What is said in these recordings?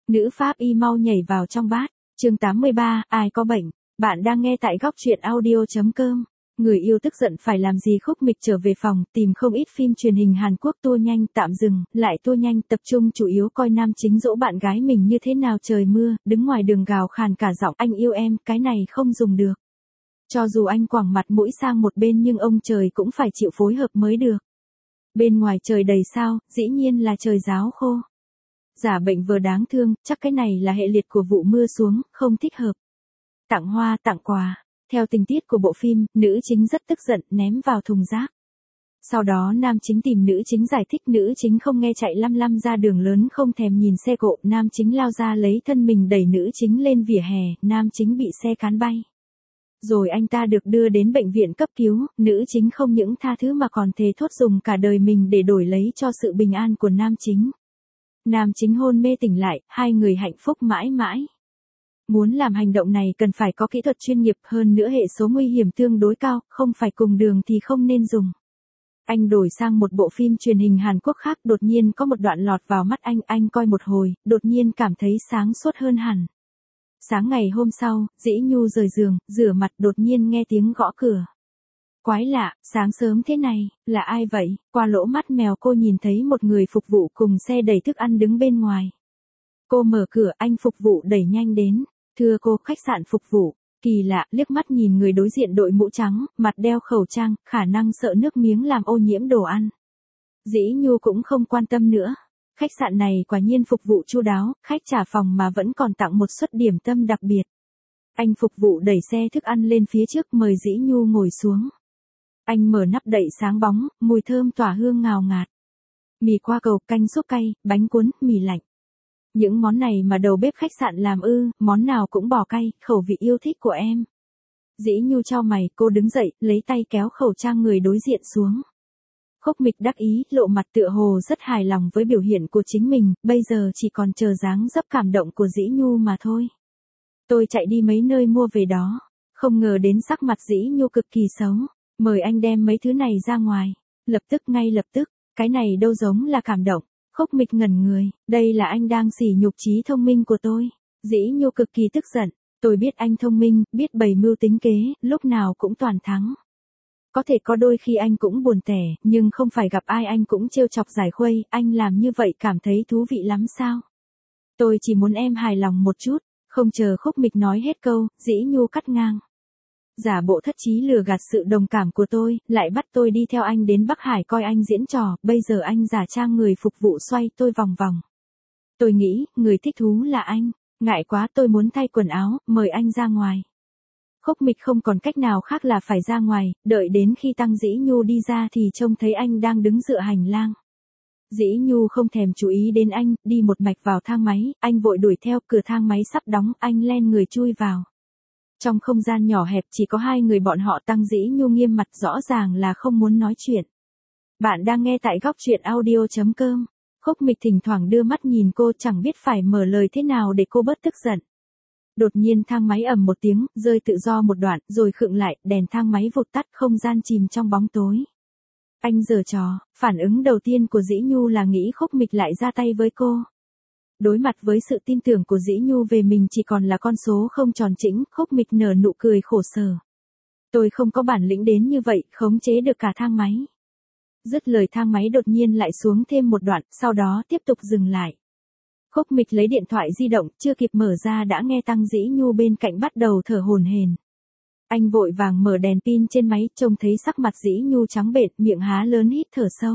Nữ pháp y mau nhảy vào trong bát. Chương 83, ai có bệnh? Bạn đang nghe tại góc truyện audio.com. Người yêu tức giận phải làm gì? Khúc Mịch trở về phòng, tìm không ít phim truyền hình Hàn Quốc tua nhanh, tạm dừng, lại tua nhanh, tập trung chủ yếu coi nam chính dỗ bạn gái mình như thế nào. Trời mưa, đứng ngoài đường gào khàn cả giọng, anh yêu em, cái này không dùng được. Cho dù anh quẳng mặt mũi sang một bên nhưng ông trời cũng phải chịu phối hợp mới được. Bên ngoài trời đầy sao, dĩ nhiên là trời ráo khô. Giả bệnh vừa đáng thương, chắc cái này là hệ liệt của vụ mưa xuống, không thích hợp. Tặng hoa, tặng quà. Theo tình tiết của bộ phim, nữ chính rất tức giận, ném vào thùng rác. Sau đó nam chính tìm nữ chính giải thích, nữ chính không nghe, chạy lăm lăm ra đường lớn không thèm nhìn xe cộ. Nam chính lao ra lấy thân mình đẩy nữ chính lên vỉa hè, nam chính bị xe cán bay. Rồi anh ta được đưa đến bệnh viện cấp cứu, nữ chính không những tha thứ mà còn thề thốt dùng cả đời mình để đổi lấy cho sự bình an của nam chính. Nam chính hôn mê tỉnh lại, hai người hạnh phúc mãi mãi. Muốn làm hành động này cần phải có kỹ thuật chuyên nghiệp, hơn nữa hệ số nguy hiểm tương đối cao, không phải cùng đường thì không nên dùng. Anh đổi sang một bộ phim truyền hình Hàn Quốc khác, đột nhiên có một đoạn lọt vào mắt anh coi một hồi, đột nhiên cảm thấy sáng suốt hơn hẳn. Sáng ngày hôm sau, Dĩ Nhu rời giường, rửa mặt, đột nhiên nghe tiếng gõ cửa. Quái lạ, sáng sớm thế này, là ai vậy? Qua lỗ mắt mèo cô nhìn thấy một người phục vụ cùng xe đẩy thức ăn đứng bên ngoài. Cô mở cửa, anh phục vụ đẩy nhanh đến. Thưa cô, khách sạn phục vụ. Kỳ lạ, liếc mắt nhìn người đối diện đội mũ trắng, mặt đeo khẩu trang, khả năng sợ nước miếng làm ô nhiễm đồ ăn. Dĩ Nhu cũng không quan tâm nữa. Khách sạn này quả nhiên phục vụ chu đáo, khách trả phòng mà vẫn còn tặng một suất điểm tâm đặc biệt. Anh phục vụ đẩy xe thức ăn lên phía trước, mời Dĩ Nhu ngồi xuống. Anh mở nắp đậy sáng bóng, mùi thơm tỏa hương ngào ngạt. Mì qua cầu, canh súp cay, bánh cuốn, mì lạnh. Những món này mà đầu bếp khách sạn làm ư? Món nào cũng bỏ cay, khẩu vị yêu thích của em. Dĩ Nhu chau mày, cô đứng dậy, lấy tay kéo khẩu trang người đối diện xuống. Khúc Mịch đắc ý, lộ mặt tựa hồ rất hài lòng với biểu hiện của chính mình, bây giờ chỉ còn chờ dáng dấp cảm động của Dĩ Nhu mà thôi. Tôi chạy đi mấy nơi mua về đó, không ngờ đến sắc mặt Dĩ Nhu cực kỳ xấu. Mời anh đem mấy thứ này ra ngoài. Ngay lập tức, cái này đâu giống là cảm động. Khúc Mịch ngẩn người, đây là anh đang sỉ nhục trí thông minh của tôi. Dĩ Nhu cực kỳ tức giận, tôi biết anh thông minh, biết bày mưu tính kế, lúc nào cũng toàn thắng. Có thể có đôi khi anh cũng buồn tẻ, nhưng không phải gặp ai anh cũng trêu chọc giải khuây, anh làm như vậy cảm thấy thú vị lắm sao? Tôi chỉ muốn em hài lòng một chút, không chờ Khúc Mịch nói hết câu, Dĩ Nhu cắt ngang. Giả bộ thất trí lừa gạt sự đồng cảm của tôi, lại bắt tôi đi theo anh đến Bắc Hải coi anh diễn trò, bây giờ anh giả trang người phục vụ xoay tôi vòng vòng. Tôi nghĩ, người thích thú là anh, ngại quá tôi muốn thay quần áo, mời anh ra ngoài. Khúc Mịch không còn cách nào khác là phải ra ngoài, đợi đến khi Tăng Dĩ Nhu đi ra thì trông thấy anh đang đứng dựa hành lang. Dĩ Nhu không thèm chú ý đến anh, đi một mạch vào thang máy, anh vội đuổi theo, cửa thang máy sắp đóng, anh len người chui vào. Trong không gian nhỏ hẹp chỉ có hai người bọn họ, Tăng Dĩ Nhu nghiêm mặt rõ ràng là không muốn nói chuyện. Bạn đang nghe tại góc truyện audio.com. Khúc Mịch thỉnh thoảng đưa mắt nhìn cô, chẳng biết phải mở lời thế nào để cô bớt tức giận. Đột nhiên thang máy ầm một tiếng, rơi tự do một đoạn, rồi khựng lại, đèn thang máy vụt tắt, không gian chìm trong bóng tối. Anh giở trò, phản ứng đầu tiên của Dĩ Nhu là nghĩ Khúc Mịch lại ra tay với cô. Đối mặt với sự tin tưởng của Dĩ Nhu về mình chỉ còn là con số không tròn chỉnh, Khúc Mịch nở nụ cười khổ sở. Tôi không có bản lĩnh đến như vậy, khống chế được cả thang máy. Dứt lời thang máy đột nhiên lại xuống thêm một đoạn, sau đó tiếp tục dừng lại. Khúc Mịch lấy điện thoại di động, chưa kịp mở ra đã nghe Tăng Dĩ Nhu bên cạnh bắt đầu thở hổn hển. Anh vội vàng mở đèn pin trên máy, trông thấy sắc mặt Dĩ Nhu trắng bệch, miệng há lớn hít thở sâu.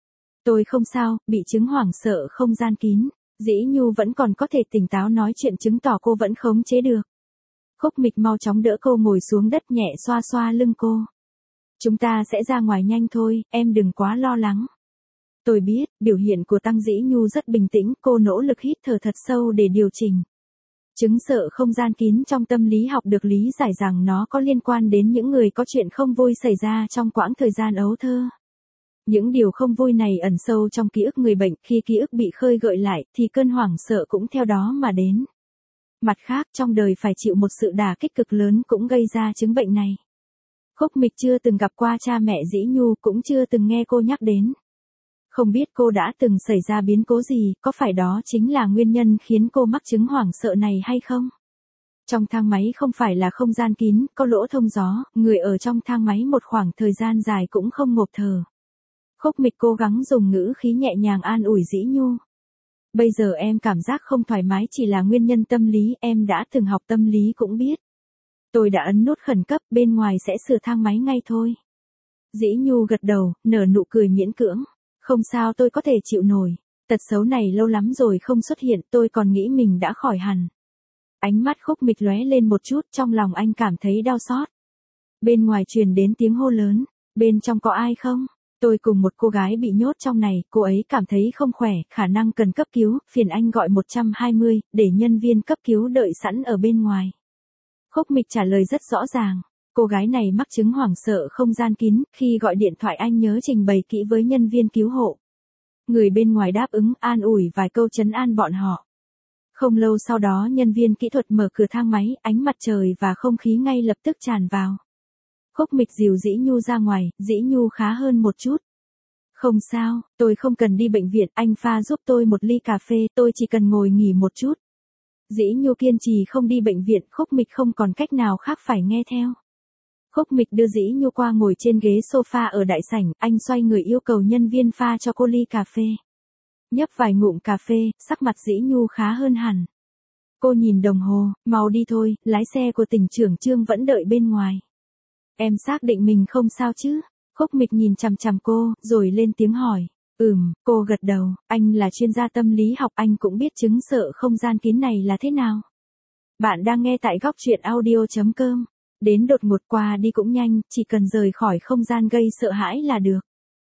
Tôi không sao, bị chứng hoảng sợ không gian kín. Dĩ Nhu vẫn còn có thể tỉnh táo nói chuyện, chứng tỏ cô vẫn khống chế được. Khúc Mịch mau chóng đỡ cô ngồi xuống đất, nhẹ xoa xoa lưng cô. Chúng ta sẽ ra ngoài nhanh thôi, em đừng quá lo lắng. Tôi biết, biểu hiện của Tăng Dĩ Nhu rất bình tĩnh, cô nỗ lực hít thở thật sâu để điều chỉnh. Chứng sợ không gian kín trong tâm lý học được lý giải rằng nó có liên quan đến những người có chuyện không vui xảy ra trong quãng thời gian ấu thơ. Những điều không vui này ẩn sâu trong ký ức người bệnh, khi ký ức bị khơi gợi lại, thì cơn hoảng sợ cũng theo đó mà đến. Mặt khác, trong đời phải chịu một sự đả kích cực lớn cũng gây ra chứng bệnh này. Khúc Mịch chưa từng gặp qua cha mẹ Dĩ Nhu, cũng chưa từng nghe cô nhắc đến. Không biết cô đã từng xảy ra biến cố gì, có phải đó chính là nguyên nhân khiến cô mắc chứng hoảng sợ này hay không? Trong thang máy không phải là không gian kín, có lỗ thông gió, người ở trong thang máy một khoảng thời gian dài cũng không ngộp thở. Khúc Mịch cố gắng dùng ngữ khí nhẹ nhàng an ủi Dĩ Nhu. Bây giờ em cảm giác không thoải mái chỉ là nguyên nhân tâm lý, em đã từng học tâm lý cũng biết. Tôi đã ấn nút khẩn cấp, bên ngoài sẽ sửa thang máy ngay thôi. Dĩ Nhu gật đầu, nở nụ cười miễn cưỡng. Không sao, tôi có thể chịu nổi. Tật xấu này lâu lắm rồi không xuất hiện, tôi còn nghĩ mình đã khỏi hẳn. Ánh mắt Khúc Mịch lóe lên một chút, trong lòng anh cảm thấy đau xót. Bên ngoài truyền đến tiếng hô lớn. Bên trong có ai không? Tôi cùng một cô gái bị nhốt trong này, cô ấy cảm thấy không khỏe, khả năng cần cấp cứu, phiền anh gọi 120, để nhân viên cấp cứu đợi sẵn ở bên ngoài. Khúc Mịch trả lời rất rõ ràng. Cô gái này mắc chứng hoảng sợ không gian kín, khi gọi điện thoại anh nhớ trình bày kỹ với nhân viên cứu hộ. Người bên ngoài đáp ứng, an ủi vài câu trấn an bọn họ. Không lâu sau đó nhân viên kỹ thuật mở cửa thang máy, ánh mặt trời và không khí ngay lập tức tràn vào. Khúc Mịch dìu Dĩ Nhu ra ngoài, Dĩ Nhu khá hơn một chút. Không sao, tôi không cần đi bệnh viện, anh pha giúp tôi một ly cà phê, tôi chỉ cần ngồi nghỉ một chút. Dĩ Nhu kiên trì không đi bệnh viện, Khúc Mịch không còn cách nào khác phải nghe theo. Khúc Mịch đưa Dĩ Nhu qua ngồi trên ghế sofa ở đại sảnh, anh xoay người yêu cầu nhân viên pha cho cô ly cà phê. Nhấp vài ngụm cà phê, sắc mặt Dĩ Nhu khá hơn hẳn. Cô nhìn đồng hồ, mau đi thôi, lái xe của tỉnh trưởng Trương vẫn đợi bên ngoài. Em xác định mình không sao chứ? Khúc Mịch nhìn chằm chằm cô, rồi lên tiếng hỏi. Cô gật đầu, anh là chuyên gia tâm lý học, anh cũng biết chứng sợ không gian kín này là thế nào. Bạn đang nghe tại góc truyện audio.com. Đến đột ngột qua đi cũng nhanh, chỉ cần rời khỏi không gian gây sợ hãi là được.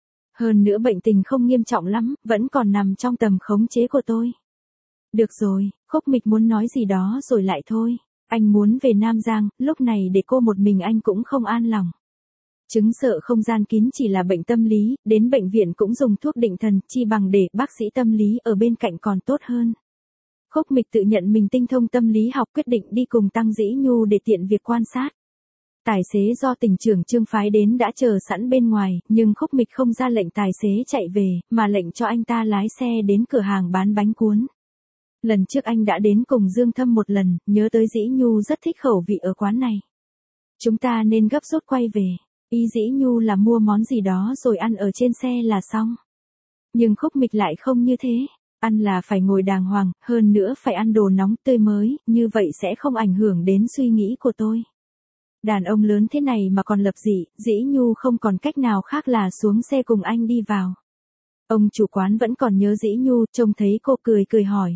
Hơn nữa bệnh tình không nghiêm trọng lắm, vẫn còn nằm trong tầm khống chế của tôi. Được rồi, Khúc Mịch muốn nói gì đó rồi lại thôi. Anh muốn về Nam Giang, lúc này để cô một mình anh cũng không an lòng. Chứng sợ không gian kín chỉ là bệnh tâm lý, đến bệnh viện cũng dùng thuốc định thần, chi bằng để bác sĩ tâm lý ở bên cạnh còn tốt hơn. Khúc Mịch tự nhận mình tinh thông tâm lý học, quyết định đi cùng Tăng Dĩ Nhu để tiện việc quan sát. Tài xế do tỉnh trưởng Trương phái đến đã chờ sẵn bên ngoài, nhưng Khúc Mịch không ra lệnh tài xế chạy về, mà lệnh cho anh ta lái xe đến cửa hàng bán bánh cuốn. Lần trước anh đã đến cùng Dương Thâm một lần, nhớ tới Dĩ Nhu rất thích khẩu vị ở quán này. Chúng ta nên gấp rút quay về. Ý Dĩ Nhu là mua món gì đó rồi ăn ở trên xe là xong. Nhưng Khúc Mịch lại không như thế. Ăn là phải ngồi đàng hoàng, hơn nữa phải ăn đồ nóng tươi mới, như vậy sẽ không ảnh hưởng đến suy nghĩ của tôi. Đàn ông lớn thế này mà còn lập dị, Dĩ Nhu không còn cách nào khác là xuống xe cùng anh đi vào. Ông chủ quán vẫn còn nhớ Dĩ Nhu, trông thấy cô cười cười hỏi.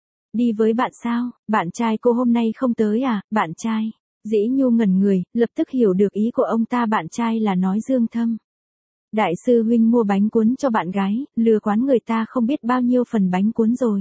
Đi với bạn sao, bạn trai cô hôm nay không tới à, bạn trai. Dĩ Nhu ngẩn người, lập tức hiểu được ý của ông ta, bạn trai là nói Dương Thâm. Đại sư huynh mua bánh cuốn cho bạn gái, lừa quán người ta không biết bao nhiêu phần bánh cuốn rồi.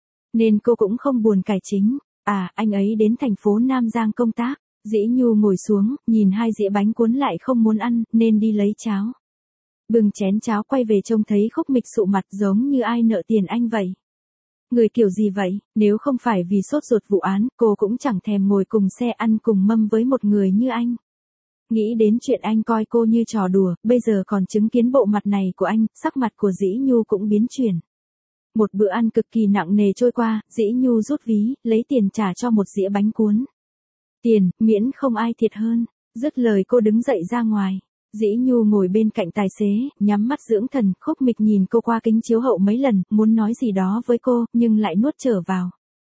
Nên cô cũng không buồn cải chính. À, anh ấy đến thành phố Nam Giang công tác. Dĩ Nhu ngồi xuống, nhìn hai dĩa bánh cuốn lại không muốn ăn, nên đi lấy cháo. Bưng chén cháo quay về trông thấy Khúc Mịch sụ mặt giống như ai nợ tiền anh vậy. Người kiểu gì vậy, nếu không phải vì sốt ruột vụ án, cô cũng chẳng thèm ngồi cùng xe ăn cùng mâm với một người như anh. Nghĩ đến chuyện anh coi cô như trò đùa, bây giờ còn chứng kiến bộ mặt này của anh, sắc mặt của Dĩ Nhu cũng biến chuyển. Một bữa ăn cực kỳ nặng nề trôi qua, Dĩ Nhu rút ví, lấy tiền trả cho một dĩa bánh cuốn. Tiền, miễn không ai thiệt hơn. Dứt lời cô đứng dậy ra ngoài. Dĩ Nhu ngồi bên cạnh tài xế, nhắm mắt dưỡng thần, Khúc Mịch nhìn cô qua kính chiếu hậu mấy lần, muốn nói gì đó với cô, nhưng lại nuốt trở vào.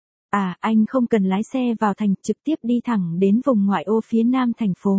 À, anh không cần lái xe vào thành, trực tiếp đi thẳng đến vùng ngoại ô phía nam thành phố.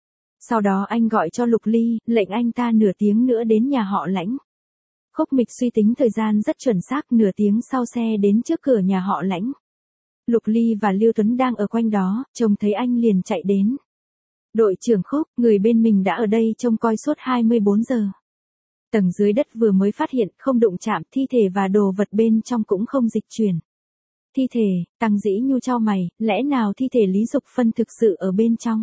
Sau đó anh gọi cho Lục Ly, lệnh anh ta nửa tiếng nữa đến nhà họ Lãnh. Khúc Mịch suy tính thời gian rất chuẩn xác, nửa tiếng sau xe đến trước cửa nhà họ Lãnh. Lục Ly và Lưu Tuấn đang ở quanh đó, trông thấy anh liền chạy đến. Đội trưởng Khúc, người bên mình đã ở đây trông coi suốt 24 giờ. Tầng dưới đất vừa mới phát hiện, không đụng chạm, thi thể và đồ vật bên trong cũng không dịch chuyển. Thi thể, Tăng Dĩ Nhu chau mày, lẽ nào thi thể Lý Dục Phân thực sự ở bên trong?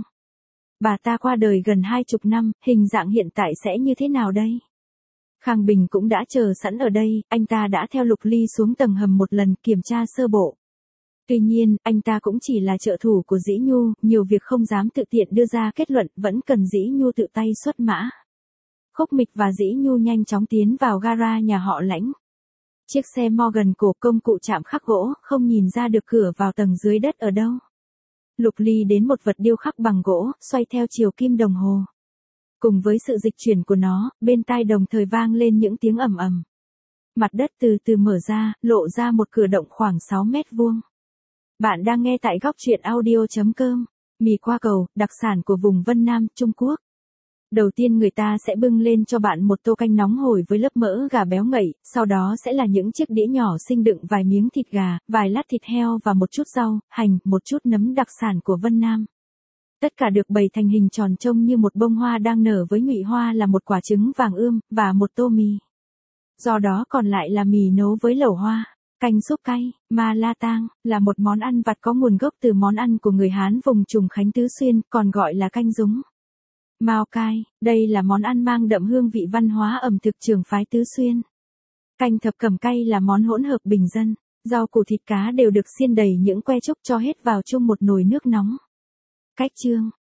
Bà ta qua đời gần 20 năm, hình dạng hiện tại sẽ như thế nào đây? Khang Bình cũng đã chờ sẵn ở đây, anh ta đã theo Lục Ly xuống tầng hầm một lần kiểm tra sơ bộ. Tuy nhiên, anh ta cũng chỉ là trợ thủ của Dĩ Nhu, nhiều việc không dám tự tiện đưa ra kết luận, vẫn cần Dĩ Nhu tự tay xuất mã. Khúc Mịch và Dĩ Nhu nhanh chóng tiến vào gara nhà họ Lãnh. Chiếc xe Morgan cổ công cụ chạm khắc gỗ, không nhìn ra được cửa vào tầng dưới đất ở đâu. Lục Ly đến một vật điêu khắc bằng gỗ, xoay theo chiều kim đồng hồ. Cùng với sự dịch chuyển của nó, bên tai đồng thời vang lên những tiếng ầm ầm. Mặt đất từ từ mở ra, lộ ra một cửa động khoảng 6 mét vuông. Bạn đang nghe tại góc truyện audio.com. Mì qua cầu, đặc sản của vùng Vân Nam, Trung Quốc. Đầu tiên người ta sẽ bưng lên cho bạn một tô canh nóng hổi với lớp mỡ gà béo ngậy, sau đó sẽ là những chiếc đĩa nhỏ xinh đựng vài miếng thịt gà, vài lát thịt heo và một chút rau, hành, một chút nấm đặc sản của Vân Nam. Tất cả được bày thành hình tròn trông như một bông hoa đang nở với nhụy hoa là một quả trứng vàng ươm, và một tô mì. Do đó còn lại là mì nấu với lẩu hoa. Canh súp cay, ma la tang, là một món ăn vặt có nguồn gốc từ món ăn của người Hán vùng Trùng Khánh Tứ Xuyên, còn gọi là canh dúng. Mao cai, đây là món ăn mang đậm hương vị văn hóa ẩm thực trường phái Tứ Xuyên. Canh thập cẩm cay là món hỗn hợp bình dân, rau củ thịt cá đều được xiên đầy những que trúc cho hết vào chung một nồi nước nóng. Cách chương,